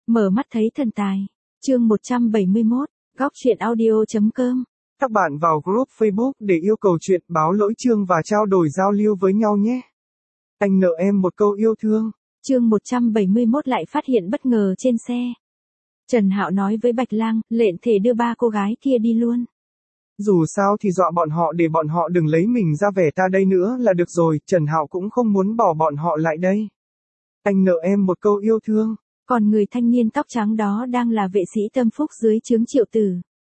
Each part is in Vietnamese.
Mở mắt thấy thần tài. Chương 171, góc truyện audio.com. Các bạn vào group Facebook để yêu cầu chuyện, báo lỗi chương và trao đổi giao lưu với nhau nhé. Anh nợ em một câu yêu thương. Chương 171 lại phát hiện bất ngờ trên xe. Trần Hạo nói với Bạch Lang, lệnh thể đưa ba cô gái kia đi luôn. Dù sao thì dọa bọn họ để bọn họ đừng lấy mình ra vẻ ta đây nữa là được rồi, Trần Hạo cũng không muốn bỏ bọn họ lại đây. Anh nợ em một câu yêu thương. Còn người thanh niên tóc trắng đó đang là vệ sĩ tâm phúc dưới trướng Triệu Tử.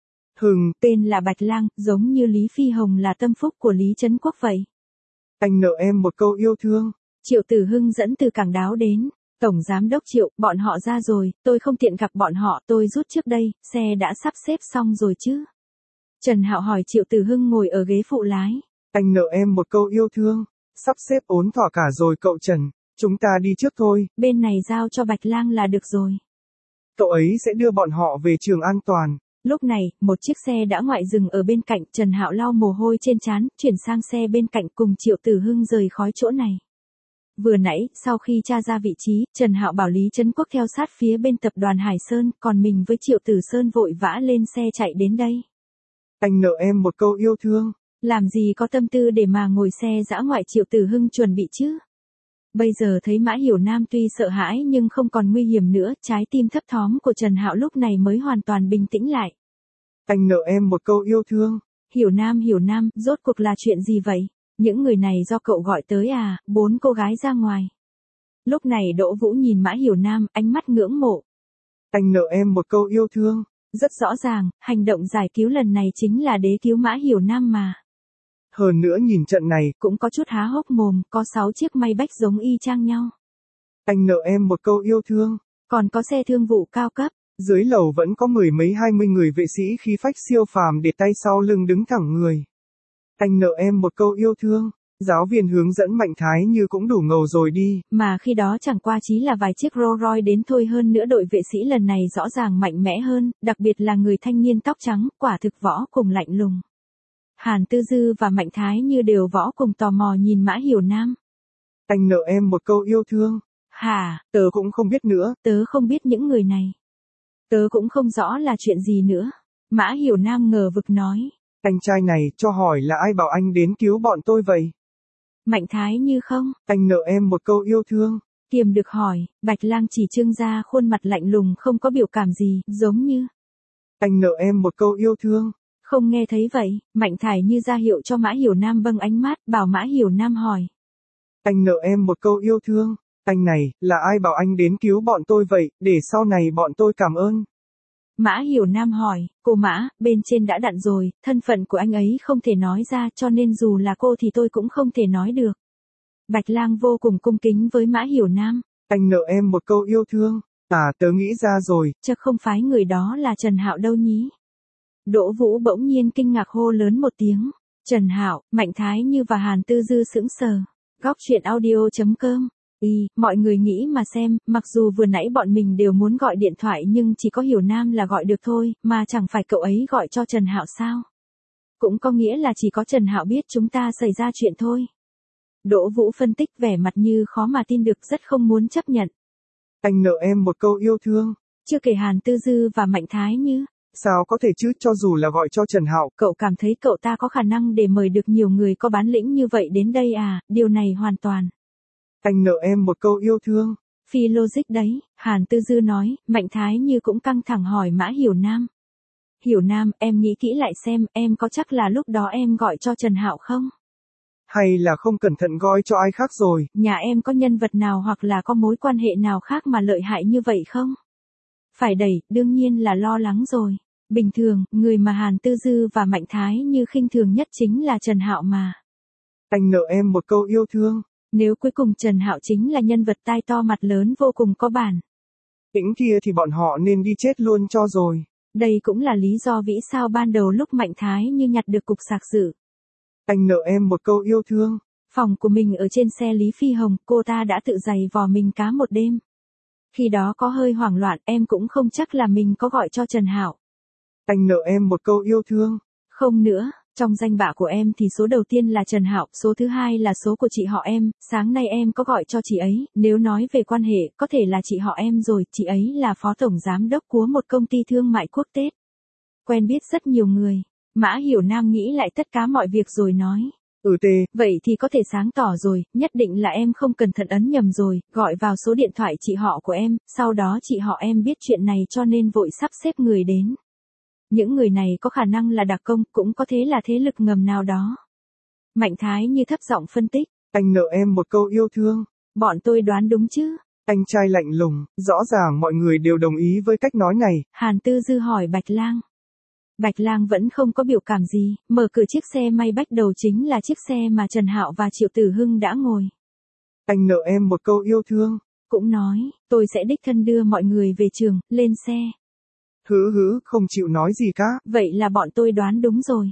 Tên là Bạch Lang, giống như Lý Phi Hồng là tâm phúc của Lý Trấn Quốc vậy. Anh nợ em một câu yêu thương. Triệu Tử Hưng dẫn từ Cảng Đáo đến. Tổng Giám đốc Triệu, bọn họ ra rồi, tôi không tiện gặp bọn họ, tôi rút trước đây, xe đã sắp xếp xong rồi chứ. Trần Hạo hỏi Triệu Tử Hưng ngồi ở ghế phụ lái. Anh nợ em một câu yêu thương. Sắp xếp ổn thỏa cả rồi cậu Trần, chúng ta đi trước thôi. Bên này giao cho Bạch Lang là được rồi. Cậu ấy sẽ đưa bọn họ về trường an toàn. Lúc này, một chiếc xe đã ngoại dừng ở bên cạnh, Trần Hạo lau mồ hôi trên trán, chuyển sang xe bên cạnh cùng Triệu Tử Hưng rời khỏi chỗ này. Vừa nãy, sau khi tra ra vị trí, Trần Hạo bảo Lý Trấn Quốc theo sát phía bên tập đoàn Hải Sơn, còn mình với Triệu Tử Sơn vội vã lên xe chạy đến đây. Anh nợ em một câu yêu thương. Làm gì có tâm tư để mà ngồi xe dã ngoại Triệu Tử Hưng chuẩn bị chứ? Bây giờ thấy Mã Hiểu Nam tuy sợ hãi nhưng không còn nguy hiểm nữa, trái tim thấp thóm của Trần Hạo lúc này mới hoàn toàn bình tĩnh lại. Anh nợ em một câu yêu thương. Hiểu Nam, rốt cuộc là chuyện gì vậy? Những người này do cậu gọi tới à? 4 cô gái ra ngoài. Lúc này Đỗ Vũ nhìn Mã Hiểu Nam, ánh mắt ngưỡng mộ. Anh nợ em một câu yêu thương. Rất rõ ràng, hành động giải cứu lần này chính là đế cứu Mã Hiểu Nam mà. Hơn nữa nhìn trận này, cũng có chút há hốc mồm, có 6 chiếc may bách giống y chang nhau. Anh nợ em một câu yêu thương. Còn có xe thương vụ cao cấp. Dưới lầu vẫn có 10 mấy 20 người vệ sĩ khí phách siêu phàm để tay sau lưng đứng thẳng người. Anh nợ em một câu yêu thương. Giáo viên hướng dẫn Mạnh Thái Như cũng đủ ngầu rồi đi. Mà khi đó chẳng qua chỉ là vài chiếc Rolls Royce đến thôi, hơn nữa đội vệ sĩ lần này rõ ràng mạnh mẽ hơn, đặc biệt là người thanh niên tóc trắng, quả thực võ cùng lạnh lùng. Hàn Tư Dư và Mạnh Thái Như đều võ cùng tò mò nhìn Mã Hiểu Nam. Anh nợ em một câu yêu thương. Hả? Tớ cũng không biết nữa. Tớ không biết những người này. Tớ cũng không rõ là chuyện gì nữa. Mã Hiểu Nam ngờ vực nói. Anh trai này, cho hỏi là ai bảo anh đến cứu bọn tôi vậy? Mạnh Thái Như không? Anh nợ em một câu yêu thương. Kiềm được hỏi, Bạch Lang chỉ trưng ra khuôn mặt lạnh lùng không có biểu cảm gì, giống như. Anh nợ em một câu yêu thương. Không nghe thấy vậy, Mạnh Thái Như ra hiệu cho Mã Hiểu Nam vâng ánh mắt, bảo Mã Hiểu Nam hỏi. Anh nợ em một câu yêu thương. Anh này, là ai bảo anh đến cứu bọn tôi vậy, để sau này bọn tôi cảm ơn. Mã Hiểu Nam hỏi, cô Mã, bên trên đã dặn rồi, thân phận của anh ấy không thể nói ra, cho nên dù là cô thì tôi cũng không thể nói được. Bạch Lang vô cùng cung kính với Mã Hiểu Nam. Anh nợ em một câu yêu thương. À, tớ nghĩ ra rồi. Chắc không phải người đó là Trần Hạo đâu nhí. Đỗ Vũ bỗng nhiên kinh ngạc hô lớn một tiếng. Trần Hạo, Mạnh Thái Như và Hàn Tư Dư sững sờ. Góc truyện audio.com. Mọi người nghĩ mà xem, mặc dù vừa nãy bọn mình đều muốn gọi điện thoại nhưng chỉ có Hiểu Nam là gọi được thôi, mà chẳng phải cậu ấy gọi cho Trần Hạo sao? Cũng có nghĩa là chỉ có Trần Hạo biết chúng ta xảy ra chuyện thôi. Đỗ Vũ phân tích vẻ mặt như khó mà tin được, rất không muốn chấp nhận. Anh nợ em một câu yêu thương. Chưa kể Hàn Tư Dư và Mạnh Thái Như. Sao có thể chứ, cho dù là gọi cho Trần Hạo. Cậu cảm thấy cậu ta có khả năng để mời được nhiều người có bản lĩnh như vậy đến đây à? Điều này hoàn toàn. Anh nợ em một câu yêu thương. Phi logic đấy, Hàn Tư Dư nói. Mạnh Thái Như cũng căng thẳng hỏi Mã Hiểu Nam. Hiểu Nam, em nghĩ kỹ lại xem, em có chắc là lúc đó em gọi cho Trần Hạo không? Hay là không cẩn thận gọi cho ai khác rồi? Nhà em có nhân vật nào hoặc là có mối quan hệ nào khác mà lợi hại như vậy không? Phải đẩy, đương nhiên là lo lắng rồi. Bình thường, người mà Hàn Tư Dư và Mạnh Thái Như khinh thường nhất chính là Trần Hạo mà. Anh nợ em một câu yêu thương. Nếu cuối cùng Trần Hạo chính là nhân vật tai to mặt lớn vô cùng có bản. Những kia thì bọn họ nên đi chết luôn cho rồi. Đây cũng là lý do vì sao ban đầu lúc Mạnh Thái Như nhặt được cục sạc dự. Anh nợ em một câu yêu thương. Phòng của mình ở trên xe Lý Phi Hồng, cô ta đã tự giày vò mình cá một đêm. Khi đó có hơi hoảng loạn, em cũng không chắc là mình có gọi cho Trần Hạo. Anh nợ em một câu yêu thương. Không nữa, Trong danh bạ của em thì số đầu tiên là Trần Hạo, số thứ hai là số của chị họ em, sáng nay em có gọi cho chị ấy, nếu nói về quan hệ, có thể là chị họ em rồi, chị ấy là phó tổng giám đốc của một công ty thương mại quốc tế. Quen biết rất nhiều người. Mã Hiểu Nam nghĩ lại tất cả mọi việc rồi nói. Vậy thì có thể sáng tỏ rồi, nhất định là em không cẩn thận ấn nhầm rồi, gọi vào số điện thoại chị họ của em, sau đó chị họ em biết chuyện này cho nên vội sắp xếp người đến. Những người này có khả năng là đặc công, cũng có thể là thế lực ngầm nào đó. Mạnh Thái Như thấp giọng phân tích. Anh nợ em một câu yêu thương. Bọn tôi đoán đúng chứ? Anh trai lạnh lùng, rõ ràng mọi người đều đồng ý với cách nói này. Hàn Tư Dư hỏi Bạch Lang. Bạch Lang vẫn không có biểu cảm gì, mở cửa chiếc xe may bách đầu chính là chiếc xe mà Trần Hạo và Triệu Tử Hưng đã ngồi. Anh nợ em một câu yêu thương. Cũng nói, tôi sẽ đích thân đưa mọi người về trường, lên xe. Hứ, không chịu nói gì cả. Vậy là bọn tôi đoán đúng rồi.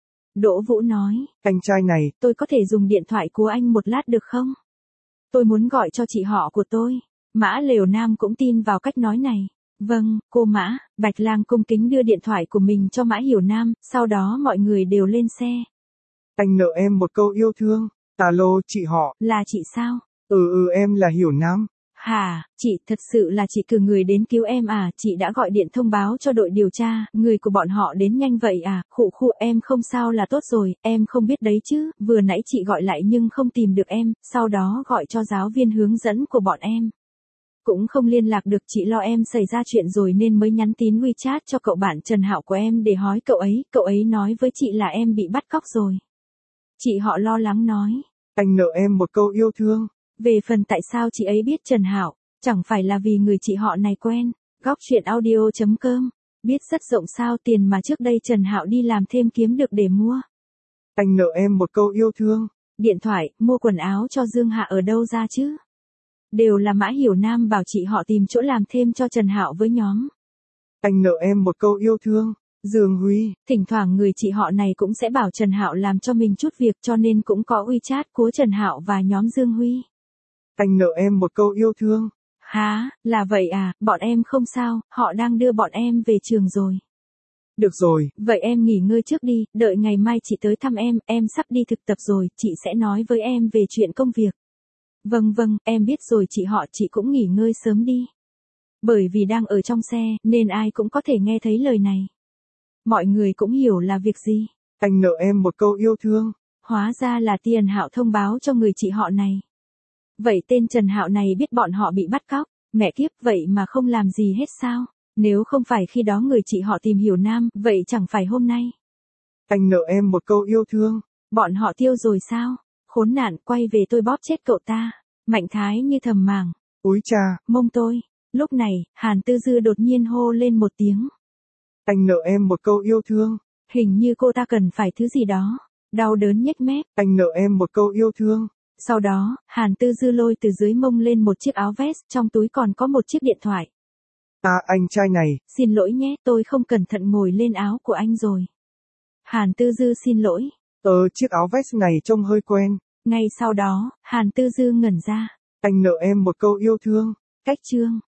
Đỗ Vũ nói. Anh trai này, tôi có thể dùng điện thoại của anh một lát được không? Tôi muốn gọi cho chị họ của tôi. Mã Lều Nam cũng tin vào cách nói này. Vâng, cô Mã. Bạch Lang cung kính đưa điện thoại của mình cho Mã Hiểu Nam, sau đó mọi người đều lên xe. Anh nợ em một câu yêu thương. Alo, chị họ. Là chị sao? Em là Hiểu Nam. Hả, chị, thật sự là chị cử người đến cứu em à, chị đã gọi điện thông báo cho đội điều tra, người của bọn họ đến nhanh vậy à, khụ em không sao là tốt rồi, em không biết đấy chứ, vừa nãy chị gọi lại nhưng không tìm được em, sau đó gọi cho giáo viên hướng dẫn của bọn em. Cũng không liên lạc được, chị lo em xảy ra chuyện rồi nên mới nhắn tin WeChat cho cậu bạn Trần Hạo của em để hỏi cậu ấy nói với chị là em bị bắt cóc rồi. Chị họ lo lắng nói. Anh nợ em một câu yêu thương. Về phần tại sao chị ấy biết Trần Hạo, chẳng phải là vì người chị họ này quen. Góc truyện audio.com. Biết rất rộng sao, tiền mà trước đây Trần Hạo đi làm thêm kiếm được để mua. Anh nợ em một câu yêu thương. Điện thoại, mua quần áo cho Dương Hạ ở đâu ra chứ? Đều là Mã Hiểu Nam bảo chị họ tìm chỗ làm thêm cho Trần Hạo với nhóm. Anh nợ em một câu yêu thương. Dương Huy. Thỉnh thoảng người chị họ này cũng sẽ bảo Trần Hạo làm cho mình chút việc cho nên cũng có WeChat của Trần Hạo và nhóm Dương Huy. Anh nợ em một câu yêu thương. Hả, là vậy à, bọn em không sao, họ đang đưa bọn em về trường rồi. Được rồi. Vậy em nghỉ ngơi trước đi, đợi ngày mai chị tới thăm em sắp đi thực tập rồi, chị sẽ nói với em về chuyện công việc. Vâng, em biết rồi chị cũng nghỉ ngơi sớm đi. Bởi vì đang ở trong xe, nên ai cũng có thể nghe thấy lời này. Mọi người cũng hiểu là việc gì. Anh nợ em một câu yêu thương. Hóa ra là Tiền Hạo thông báo cho người chị họ này. Vậy tên Trần Hạo này biết bọn họ bị bắt cóc, mẹ kiếp, vậy mà không làm gì hết sao? Nếu không phải khi đó người chị họ tìm Hiểu Nam, vậy chẳng phải hôm nay. Anh nợ em một câu yêu thương. Bọn họ tiêu rồi sao? Khốn nạn, quay về tôi bóp chết cậu ta. Mạnh Thái Như thầm màng. Úi cha, mông tôi. Lúc này, Hàn Tư Dư đột nhiên hô lên một tiếng. Anh nợ em một câu yêu thương. Hình như cô ta cần phải thứ gì đó. Đau đớn nhếch mép. Anh nợ em một câu yêu thương. Sau đó, Hàn Tư Dư lôi từ dưới mông lên một chiếc áo vest, trong túi còn có một chiếc điện thoại. Anh trai này. Xin lỗi nhé, tôi không cẩn thận ngồi lên áo của anh rồi. Hàn Tư Dư xin lỗi. Chiếc áo vest này trông hơi quen. Ngay sau đó, Hàn Tư Dư ngẩn ra. Anh nợ em một câu yêu thương. Cách chương.